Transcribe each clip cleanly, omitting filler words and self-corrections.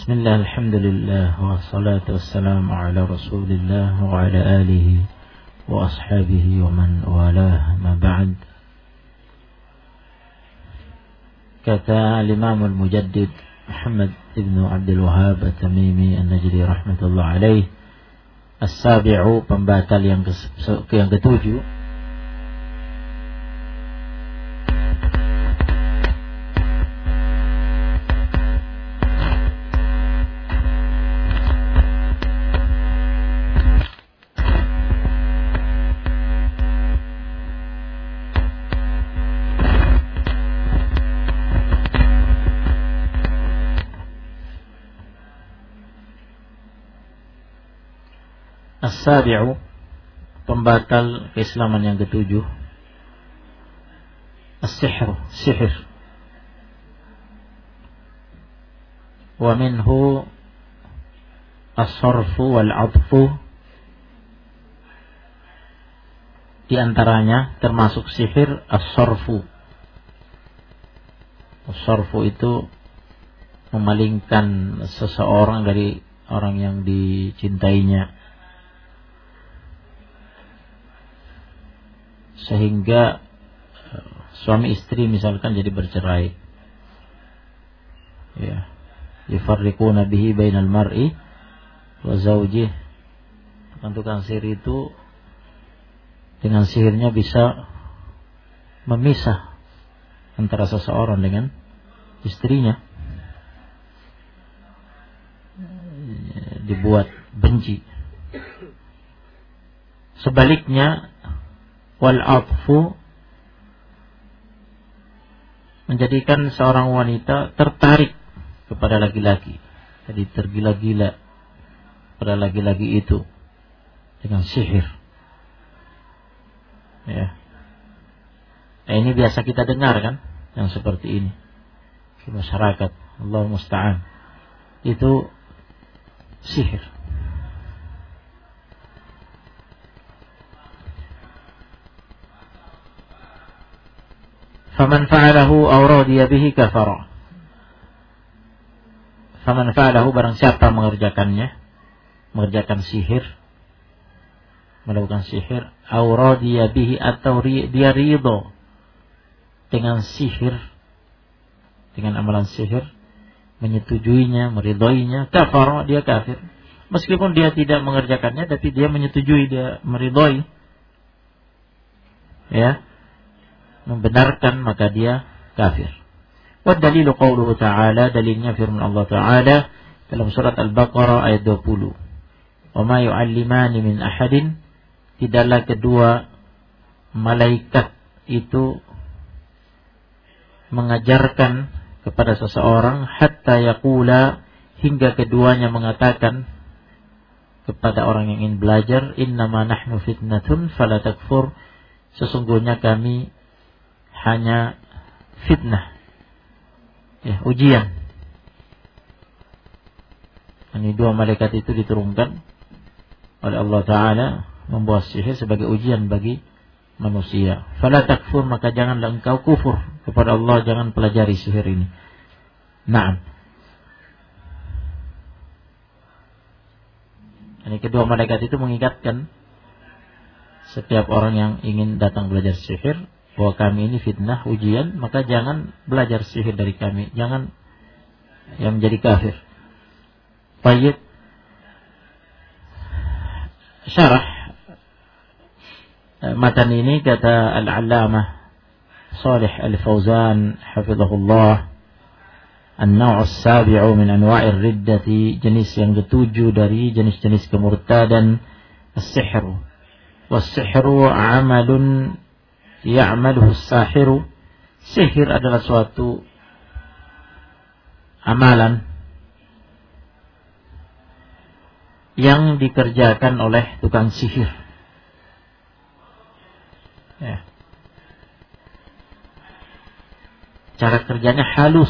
Bismillah, alhamdulillah, wassalatu wassalamu ala rasulillah wa ala alihi wa ashabihi wa man walah, ma ba'd. Kata al-Imam al-Mujaddid Muhammad ibn Abdul Wahhab at-Tamimi an-Najdi rahmatullah alaih, as-sabi'u, pembatal yang ketujuh, as-sabi'u, pembatal keislaman yang ketujuh, as-sihr, sihir. Wa minhu as-sarfu wal-'adfu, di antaranya termasuk sihir as-sarfu. As-sarfu itu memalingkan seseorang dari orang yang dicintainya, sehingga suami istri misalkan jadi bercerai, ya, yufarriquna bihi bainal mar'i wa zawjih. Tukang sihir itu dengan sihirnya bisa memisah antara seseorang dengan istrinya, dibuat benci. Sebaliknya, wal-'atfu, menjadikan seorang wanita tertarik kepada laki-laki, jadi tergila-gila pada laki-laki itu dengan sihir, ya. Nah, ini biasa kita dengar kan, yang seperti ini di masyarakat. Allahu musta'an, itu sihir. Faman fa'alahu aw radiya bihi kafara. Faman fa'alahu, barang siapa mengerjakannya, mengerjakan sihir, melakukan sihir, aw radiya bihi, atau dia ridho dengan sihir, dengan amalan sihir, menyetujuinya, meridhoinya, kafara, dia kafir. Meskipun dia tidak mengerjakannya, tapi dia menyetujui, dia meridhoi, ya, membenarkan, maka dia kafir. Wa dalilu qauluhu ta'ala, dalilnya firman Allah Ta'ala dalam surat Al-Baqarah ayat 20. Wa ma yu'allimani min ahadin, tidaklah kedua malaikat itu mengajarkan kepada seseorang, hatta yaqula, hingga keduanya mengatakan kepada orang yang ingin belajar, innama nahnu fitnatun fala takfur, sesungguhnya kami hanya fitnah, ya, ujian. Ini dua malaikat itu diturunkan oleh Allah Ta'ala membawa sihir sebagai ujian bagi manusia. Fala takfur, maka janganlah engkau kufur kepada Allah, jangan pelajari sihir ini. Naam. Ini kedua malaikat itu mengingatkan setiap orang yang ingin datang belajar sihir bahwa kami ini fitnah, ujian, maka jangan belajar sihir dari kami, jangan yang menjadi kafir. Baik. Syarah matan ini, kata Al-Allamah Shalih Al-Fauzan hafizahullah, an-naw' as-sabi'u min anwa'ir riddati, jenis yang ketujuh dari jenis-jenis kemurtadan, as-sihru. Was-sihru 'amalun ya'maluhu as-sahiru, sihir adalah suatu amalan yang dikerjakan oleh tukang sihir, ya. Cara kerjanya halus,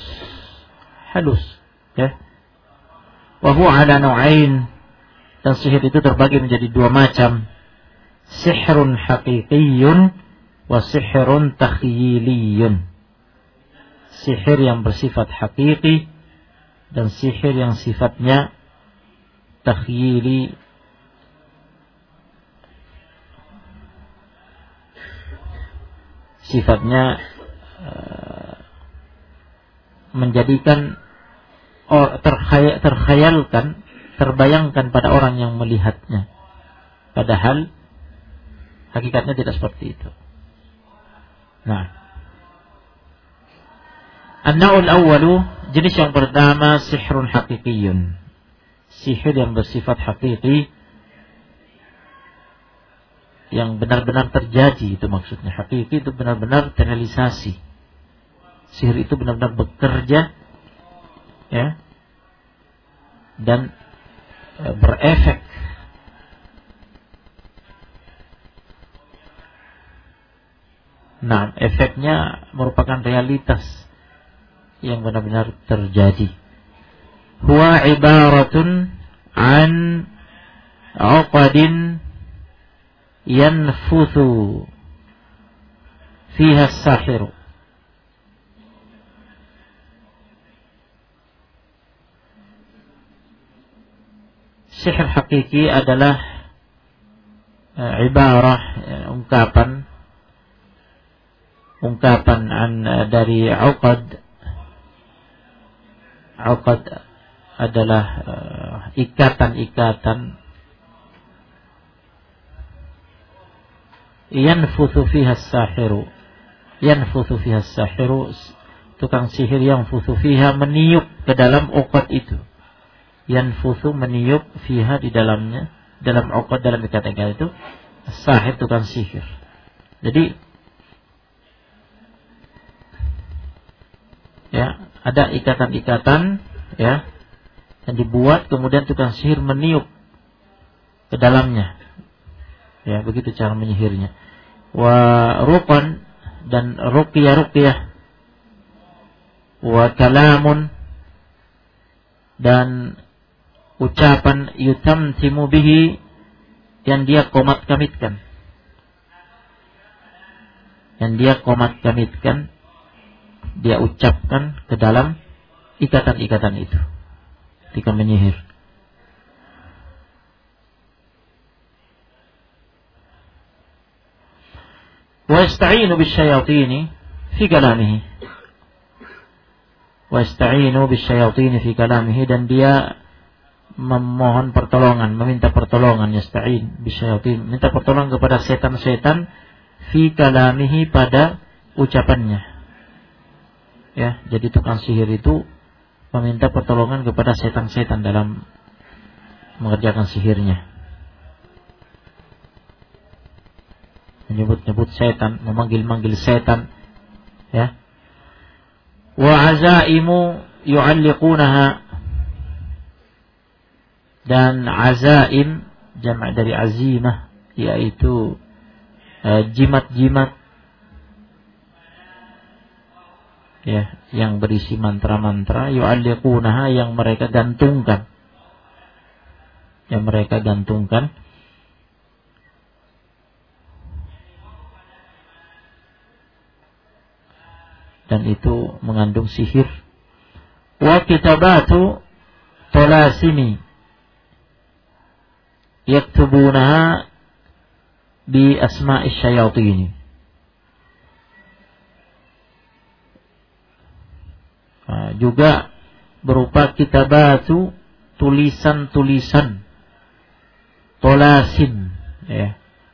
ya. Wa huwa 'ala naw'ain, dan sihir itu terbagi menjadi dua macam, sihrun haqiqiyyun wa sihrun takhyiliyun. Sihir yang bersifat hakiki dan sihir yang sifatnya takhyili, sifatnya menjadikan terkhayalkan, terbayangkan pada orang yang melihatnya, padahal hakikatnya tidak seperti itu. Nah, an-naw'ul awwalu, jenis yang pertama sihrun haqiqiyyun, sihir yang bersifat hakiki, yang benar-benar terjadi, itu maksudnya. Hakiki itu benar-benar terrealisasi. Sihir itu benar-benar bekerja, ya, dan berefek. Nah, efeknya merupakan realitas yang benar-benar terjadi. Huwa ibaratun an uqadin yanfuthu fiha as-sahir. Sihir hakiki adalah ibarah, ungkapan dari uqad. Uqad adalah ikatan-ikatan. Yanfuthu fiha as-sahiru. Yanfuthu fiha as-sahiru, tukang sihir yang futhu fiha, meniup ke dalam uqad itu. Yanfuthu, meniup, fiha, di dalamnya, dalam uqad, dalam ikatan-ikatan itu, sahir, tukang sihir. Jadi ya, ada ikatan-ikatan, ya, yang dibuat, kemudian tukang sihir meniup ke dalamnya. Ya, begitu cara menyihirnya. Wa ruqan, dan ruqyah, wa kalamun, dan ucapan, yutamtimu bihi, yang dia komat-kamitkan. Yang dia komat-kamitkan, dia ucapkan ke dalam ikatan-ikatan itu ketika menyihir. Wa yasta'inu bisyayatini fi kalamihi. Wa yasta'inu bisyayatini fi kalamihi, dan dia memohon pertolongan, meminta pertolongan, yasta'in bisyayatin, minta pertolongan kepada setan-setan, fi kalamihi, pada ucapannya. Ya, jadi tukang sihir itu meminta pertolongan kepada setan-setan dalam mengerjakan sihirnya. Menyebut-nyebut setan, memanggil-manggil setan, ya. Wa azaimu yu'alliqunaha, dan azaim jamak dari azimah, yaitu jimat-jimat, ya, yang berisi mantra-mantra, yu'alliqunaha, yang mereka gantungkan, dan itu mengandung sihir. Wa kitabatu tolasimi yaktubunaha bi asma'i syayatini. Juga berupa kitabatu, tulisan-tulisan, tolasim, ya.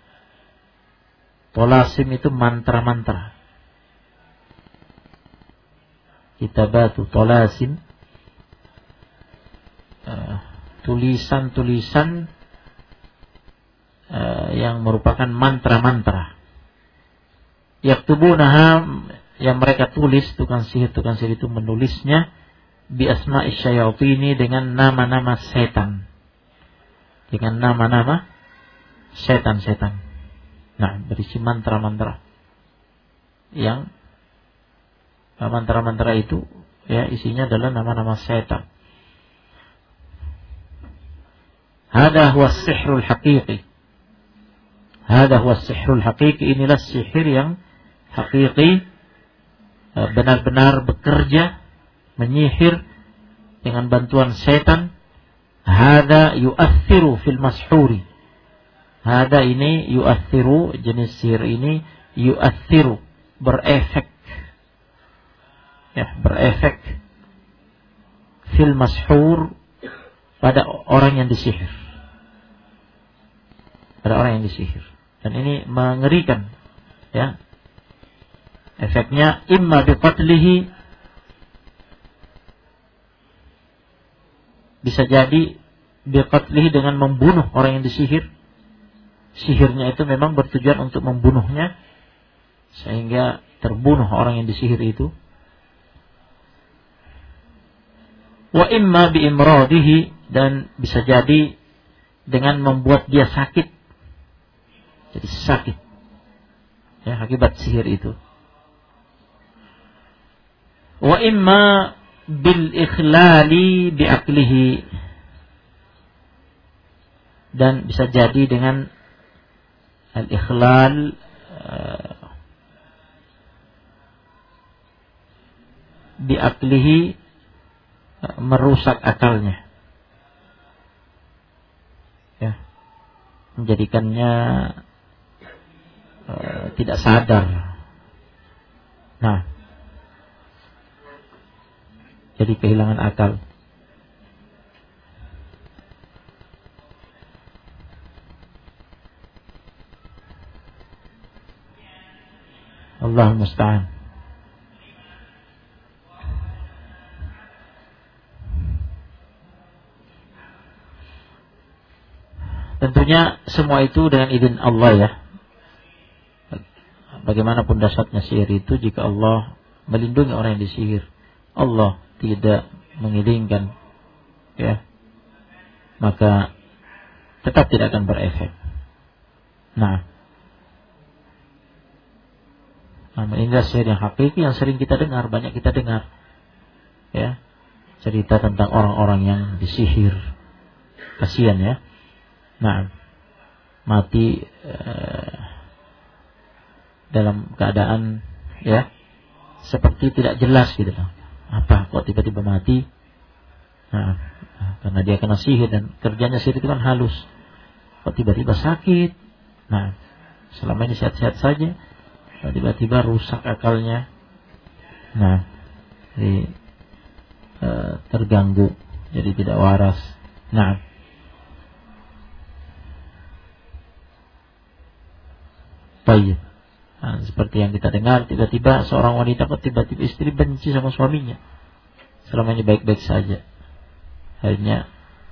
Tolasim itu mantra-mantra. Kitabatu tolasim, tulisan-tulisan yang merupakan mantra-mantra. Yaktubunaha, yang mereka tulis, tukang sihir itu menulisnya bi asma'i syayatini, dengan nama-nama setan. Dengan nama-nama setan-setan. Nah, berisi mantra-mantra. Yang mantra-mantra itu, ya, isinya adalah nama-nama setan. Hada huwa as-sihrul haqiqi. Hada huwa as-sihrul haqiqi, inilah sihir yang hakiki, benar-benar bekerja, menyihir dengan bantuan setan, hada yu'athiru fil mashhuri. Hada ini yu'athiru, jenis sihir ini yu'athiru, berefek. Ya, berefek fil mashhur, pada orang yang disihir. Pada orang yang disihir. Dan ini mengerikan, ya. Efeknya imma biqatlihi, bisa jadi biqatlihi dengan membunuh orang yang disihir. Sihirnya itu memang bertujuan untuk membunuhnya, sehingga terbunuh orang yang disihir itu. Wa imma bi imradihi, dan bisa jadi dengan membuat dia sakit. Jadi sakit, ya, akibat sihir itu. Wa imma bil ikhlali bi aqlihi, dan bisa jadi dengan al ikhlal, bi aqlihi, merusak akalnya, ya, menjadikannya tidak sadar. Nah, jadi kehilangan akal. Allahul musta'an. Tentunya semua itu dengan izin Allah, ya. Bagaimanapun dahsyatnya sihir itu, jika Allah melindungi orang yang disihir, Allah tidak mengizinkan, ya, maka tetap tidak akan berefek. Nah, namun inilah sihir yang hakiki yang sering kita dengar, banyak kita dengar, ya, cerita tentang orang-orang yang disihir. Kasihan, ya. Nah, mati dalam keadaan, ya, seperti tidak jelas gitu. Apa kok tiba-tiba mati? Nah, karena dia kena sihir, dan kerjanya sihir itu kan halus. Kok tiba-tiba sakit? Nah, selama ini sehat-sehat saja, tiba-tiba rusak akalnya. Nah, jadi terganggu, jadi tidak waras. Nah, baik. Nah, seperti yang kita dengar, tiba-tiba seorang wanita kok tiba-tiba istri benci sama suaminya. Selama ini baik-baik saja, akhirnya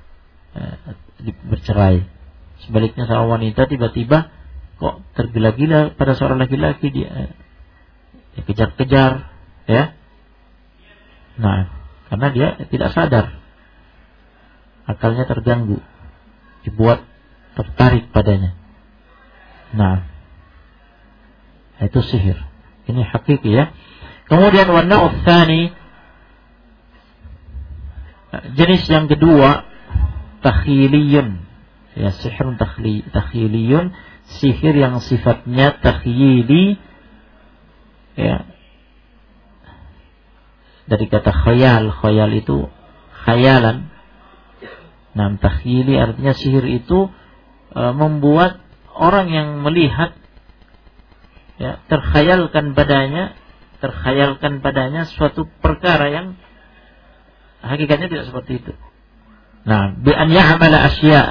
bercerai. Sebaliknya seorang wanita tiba-tiba kok tergila-gila pada seorang laki-laki, dia kejar-kejar, ya. Nah, karena dia tidak sadar, akalnya terganggu, dibuat tertarik padanya. Nah, itu sihir. Ini hakiki, ya. Kemudian warna utsani, jenis yang kedua, takhyiliyun. Ya, sihir takhyiliyun, sihir yang sifatnya takhyili, ya. Dari kata khayal, khayal itu khayalan. Nah, takhyili artinya sihir itu membuat orang yang melihat, ya, terkhayalkan padanya suatu perkara yang hakikatnya tidak seperti itu. Nah, bi an ya'mala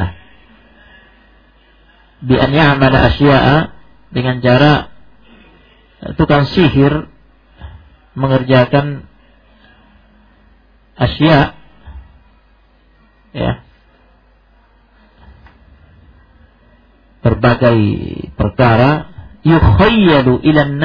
asya'a, dengan cara tukang sihir mengerjakan asya', ya, berbagai perkara, yukhayyalu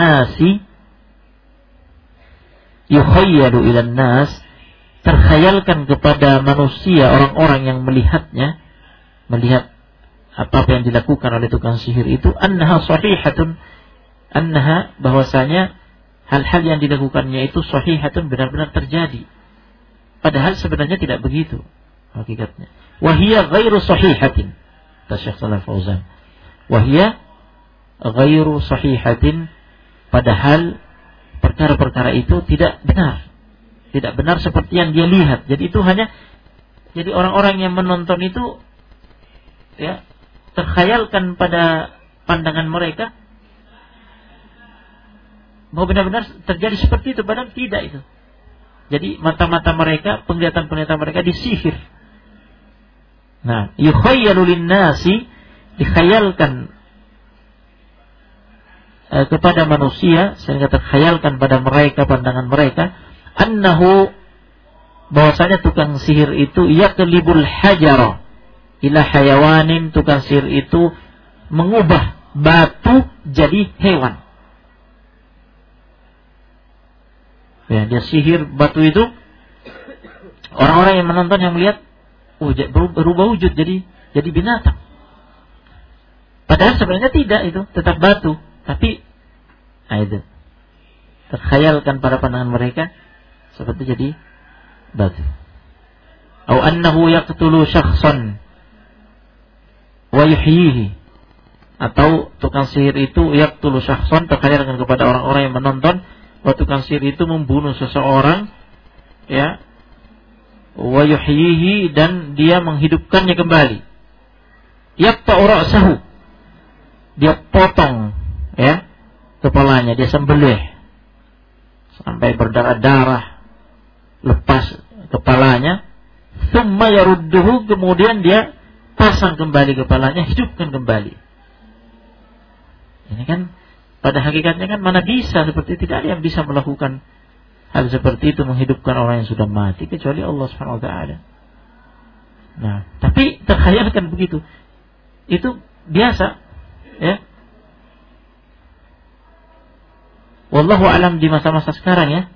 ilan nas, terkhayalkan kepada manusia, orang-orang yang melihatnya, melihat apa yang dilakukan oleh tukang sihir itu, annaha sahihatun, bahwasanya hal-hal yang dilakukannya itu sahihatun, benar-benar terjadi, padahal sebenarnya tidak begitu hakikatnya. Wahia ghairu sahihatin, kata Syekh Shalih Fauzan, wahia ghairu sahihatin, padahal perkara-perkara itu tidak benar, tidak benar seperti yang dia lihat. Jadi itu hanya, jadi orang-orang yang menonton itu ya terkhayalkan pada pandangan mereka bahwa benar-benar terjadi seperti itu, padahal tidak itu. Jadi mata-mata mereka, penglihatan-penglihatan mereka disihir. Nah, yukhayyalu lin-nasi, dikhayalkan kepada manusia, sehingga terkhayalkan pada mereka, pandangan mereka, annahu, bahwasanya tukang sihir itu yaqlibul hajara ila hayawanin, tukang sihir itu mengubah batu jadi hewan. Ya, dia sihir batu itu, orang-orang yang menonton, yang melihat, berubah wujud jadi binatang. Padahal sebenarnya tidak, itu tetap batu, tapi itu terkhayalkan pada pandangan mereka seperti jadi batu. Au annahu yaqtulu syakhsan wa yuhyihi, atau tukang sihir itu yaqtulu syakhsan, terkhayalkan kepada orang-orang yang menonton bahwa tukang sihir itu membunuh seseorang, ya, wa yuhyihi, dan dia menghidupkannya kembali. Yaqta'u ra'sahu, dia potong ya kepalanya, dia sembelih sampai berdarah-darah, lepas kepalanya, tsumma yarudduhu, kemudian dia pasang kembali kepalanya, hidupkan kembali. Ini kan pada hakikatnya kan mana bisa seperti itu, tidak ada yang bisa melakukan hal seperti itu, menghidupkan orang yang sudah mati kecuali Allah Subhanahu wa taala. Nah, tapi terkhayalkan begitu. Itu biasa, ya. Wallahu alam di masa-masa sekarang ya.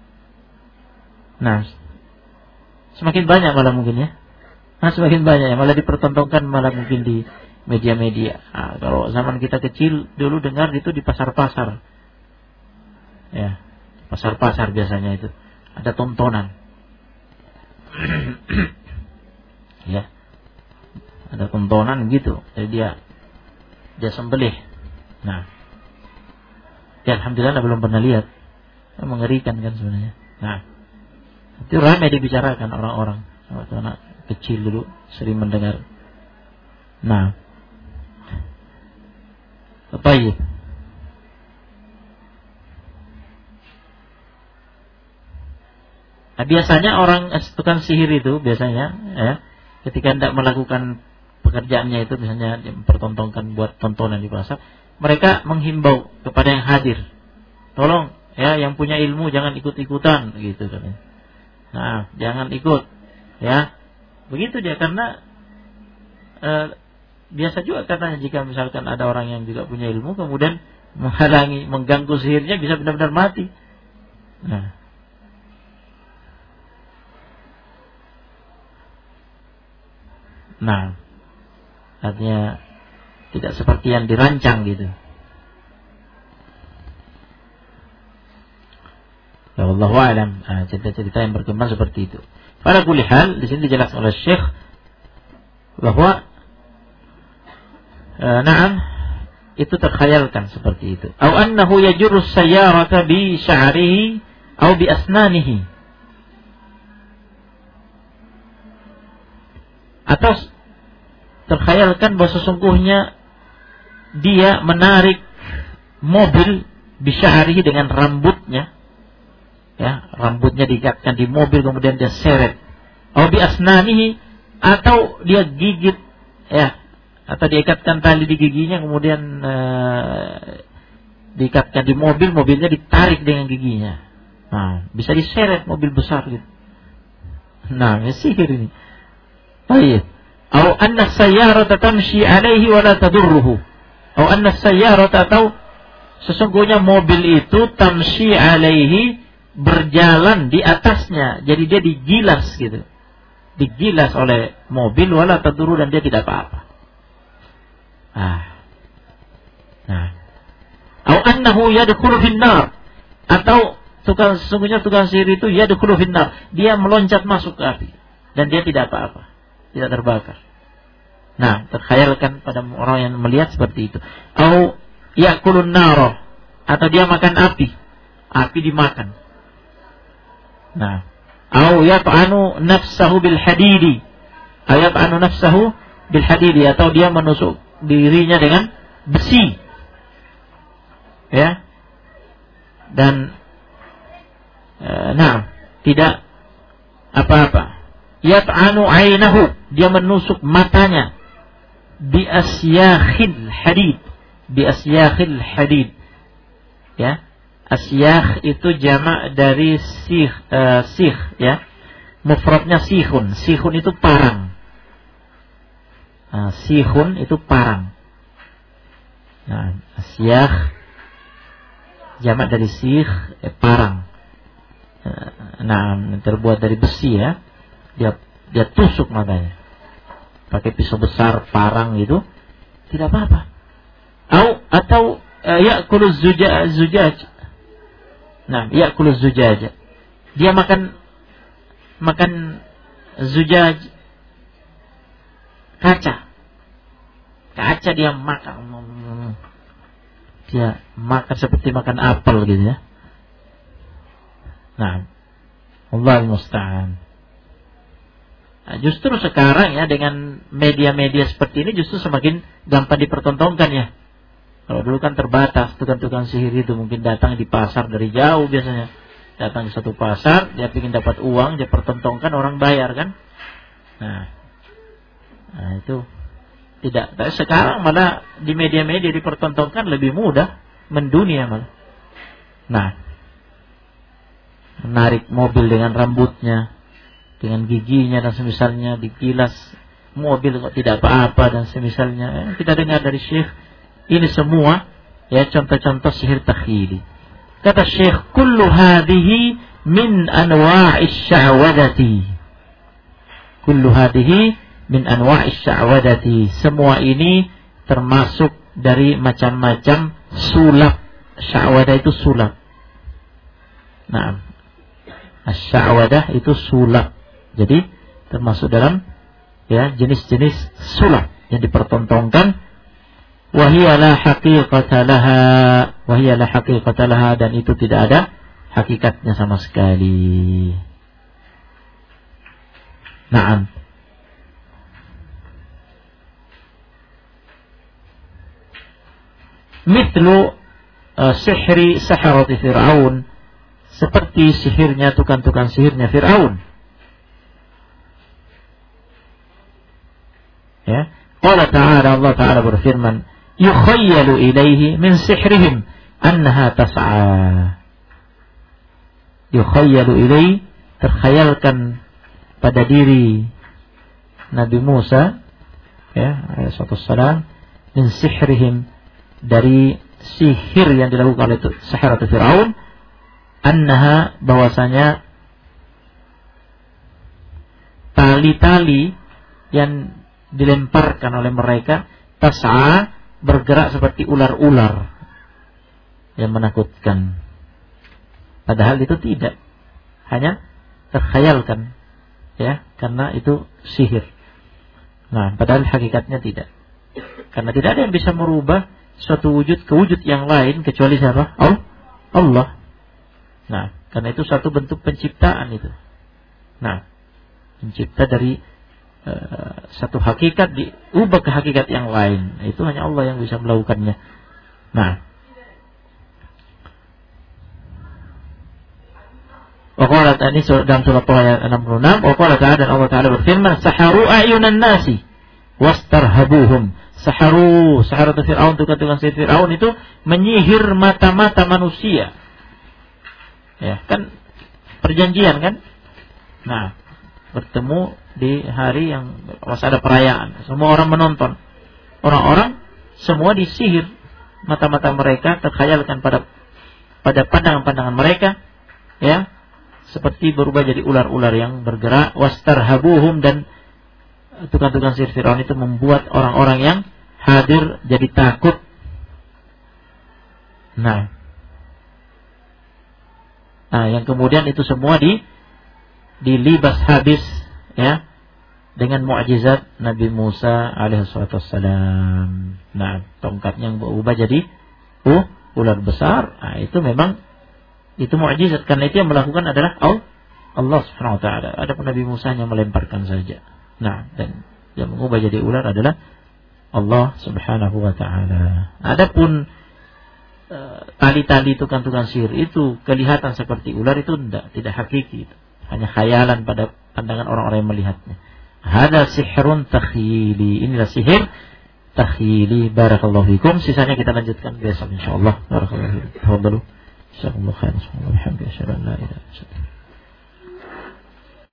Nah, semakin banyak malah mungkin ya. Nah, semakin banyak ya, malah dipertontonkan malah mungkin di media-media. Nah, kalau zaman kita kecil dulu dengar itu di pasar-pasar. Ya, pasar-pasar biasanya itu ada tontonan. Ya. Ada tontonan gitu. Jadi dia sembelih. Nah, ya alhamdulillah belum pernah lihat. Mengerikan kan sebenarnya. Nah, itu ramai dibicarakan orang-orang. Waktu anak kecil dulu sering mendengar. Nah, baik. Nah, biasanya orang tukang sihir itu biasanya ya, ketika hendak melakukan pekerjaannya itu, misalnya mempertontonkan buat tontonan di pasar, mereka menghimbau kepada yang hadir, tolong ya, yang punya ilmu jangan ikut-ikutan gitu katanya. Nah, jangan ikut ya. Begitu dia, karena biasa juga katanya jika misalkan ada orang yang juga punya ilmu kemudian menghalangi, mengganggu sihirnya, bisa benar-benar mati. Nah, artinya tidak seperti yang dirancang gitu. Ya Allah wa'alam, cerita-cerita yang berkembang seperti itu. Pada kulli hal, di sini dijelaskan oleh Syekh bahwa na'am, itu terkhayalkan seperti itu. Au annahu yajurru sayyarata bi sya'rihi au bi asnanihi. Atau terkhayalkan bahwa sesungguhnya dia menarik mobil bi sya'rihi, dengan rambutnya. Ya, rambutnya diikatkan di mobil kemudian dia seret. Au bi asnanihi, atau dia gigit ya, atau diikatkan tali di giginya kemudian diikatkan di mobil, mobilnya ditarik dengan giginya. Nah, bisa diseret mobil besar gitu. Nah, ya sihir ini. Baik. Au anna sayyarata tamshi alaihi wa la tadurruhu. Au anna sayyarata, atau sesungguhnya mobil itu tamshi alaihi, berjalan di atasnya, jadi dia digilas gitu. Digilas oleh mobil, wala tadurru, dan dia tidak apa-apa. Nah, au annahu yadkhulu finnar, atau sesungguhnya tukang sihir itu yadkhulu finnar, dia meloncat masuk ke api dan dia tidak apa-apa, tidak terbakar. Nah, terkhayalkan pada orang yang melihat seperti itu. Au yakulun nar, atau dia makan api, api dimakan. Nah, au yat'anu nafsahu bil hadidi. Yat'anu nafsahu bil hadidi, atau dia menusuk dirinya dengan besi. Ya. Dan tidak apa-apa. Yat'anu ainahu, dia menusuk matanya bi asyakhil hadid. Bi asyakhil hadid. Ya. Asyakh itu jamak dari sikh, ya. Mufradnya sikhun. Sikhun itu parang. Sikhun itu parang. Nah, asyakh jamak dari sikh, parang. Nah, terbuat dari besi, ya. Dia tusuk matanya. Pakai pisau besar, parang itu tidak apa-apa. Atau ya'kulu zujaj. Nah, ya'kulu zujaj. Dia makan zujaj, kaca. Kaca dia makan. Dia makan seperti makan apel gitu, ya. Nah, Allahul musta'an. Nah, justru sekarang, ya, dengan media-media seperti ini justru semakin gampang dipertontonkan, ya. Kalau dulu kan terbatas, tukang-tukang sihir itu mungkin datang di pasar dari jauh biasanya. Datang di satu pasar, dia ingin dapat uang, dia pertontonkan, orang bayar kan. Nah itu tidak. Tapi sekarang malah di media-media dipertontonkan lebih mudah, mendunia malah. Nah, menarik mobil dengan rambutnya, dengan giginya dan semisalnya, digilas mobil kok tidak apa-apa dan semisalnya. Kita dengar dari Syekh. Ini semua, ya, contoh-contoh sihir takhyili. Kata Syekh, kullu hadhihi min anwa'is sya'wadati. Kullu hadhihi min anwa'is sya'wadati. Semua ini termasuk dari macam-macam sulap. Sya'wadah itu sulap. Nah, sya'wadah itu sulap. Jadi termasuk dalam, ya, jenis-jenis sulap yang dipertontonkan. Wahiyya la haqiqata laha, dan itu tidak ada hakikatnya sama sekali. Naam. Mithlu sihri saharati Fir'aun, seperti sihirnya tukang-tukang sihirnya Fir'aun. Ya. Allah Ta'ala berfirman, yukhayyalu ilaihi min sihrihim annaha tas'a. Yukhayyalu ilaihi, terkhayalkan pada diri Nabi Musa, ya, alaihissalam, min sihrihim, dari sihir yang dilakukan oleh saharatu Fir'aun, annaha, bahwasanya tali-tali yang dilemparkan oleh mereka, tas'a, bergerak seperti ular-ular yang menakutkan. Padahal itu tidak, hanya terkhayalkan, ya, karena itu sihir. Nah, padahal hakikatnya tidak. Karena tidak ada yang bisa merubah suatu wujud ke wujud yang lain kecuali siapa? Allah. Nah, karena itu satu bentuk penciptaan itu. Nah, mencipta dari satu hakikat diubah ke hakikat yang lain. Itu hanya Allah yang bisa melakukannya. Nah, waqala tadi dalam surah ayat 66, waqala ta'ala, dan Allah Ta'ala berfirman, saharu a'yunan nasi wastarhabuhum. Saharatu Fir'aun, tukang-tukang sihir Fir'aun itu menyihir mata-mata manusia. Ya, kan perjanjian kan? Nah, bertemu di hari yang masih ada perayaan, semua orang menonton. Orang-orang semua disihir, mata-mata mereka terkhayalkan pada pandangan-pandangan mereka, ya, seperti berubah jadi ular-ular yang bergerak. Wastarhabuhum, dan tukang-tukang sihir Fir'aun itu membuat orang-orang yang hadir jadi takut. Nah, yang kemudian itu semua dilibas habis, ya, dengan mukjizat Nabi Musa alaihissalam. Nah, tongkatnya yang berubah jadi ular besar. Nah, itu memang itu mukjizat, karena itu yang melakukan adalah Allah Subhanahu wa taala. Adapun Nabi Musa hanya melemparkan saja. Nah, dan yang mengubah jadi ular adalah Allah Subhanahu wa taala. Adapun tali-tali tukang-tukang sihir itu kelihatan seperti ular, itu tidak hakiki, hanya khayalan pada pandangan orang-orang yang melihatnya. Hada sihrun takhyili. Inilah sihir takhyili. Barakallahu fikum. Sisanya kita lanjutkan besok insyaallah. Barakallahu fikum. Tafadhalu. Jazakumullahu khairan. Alhamdulillah.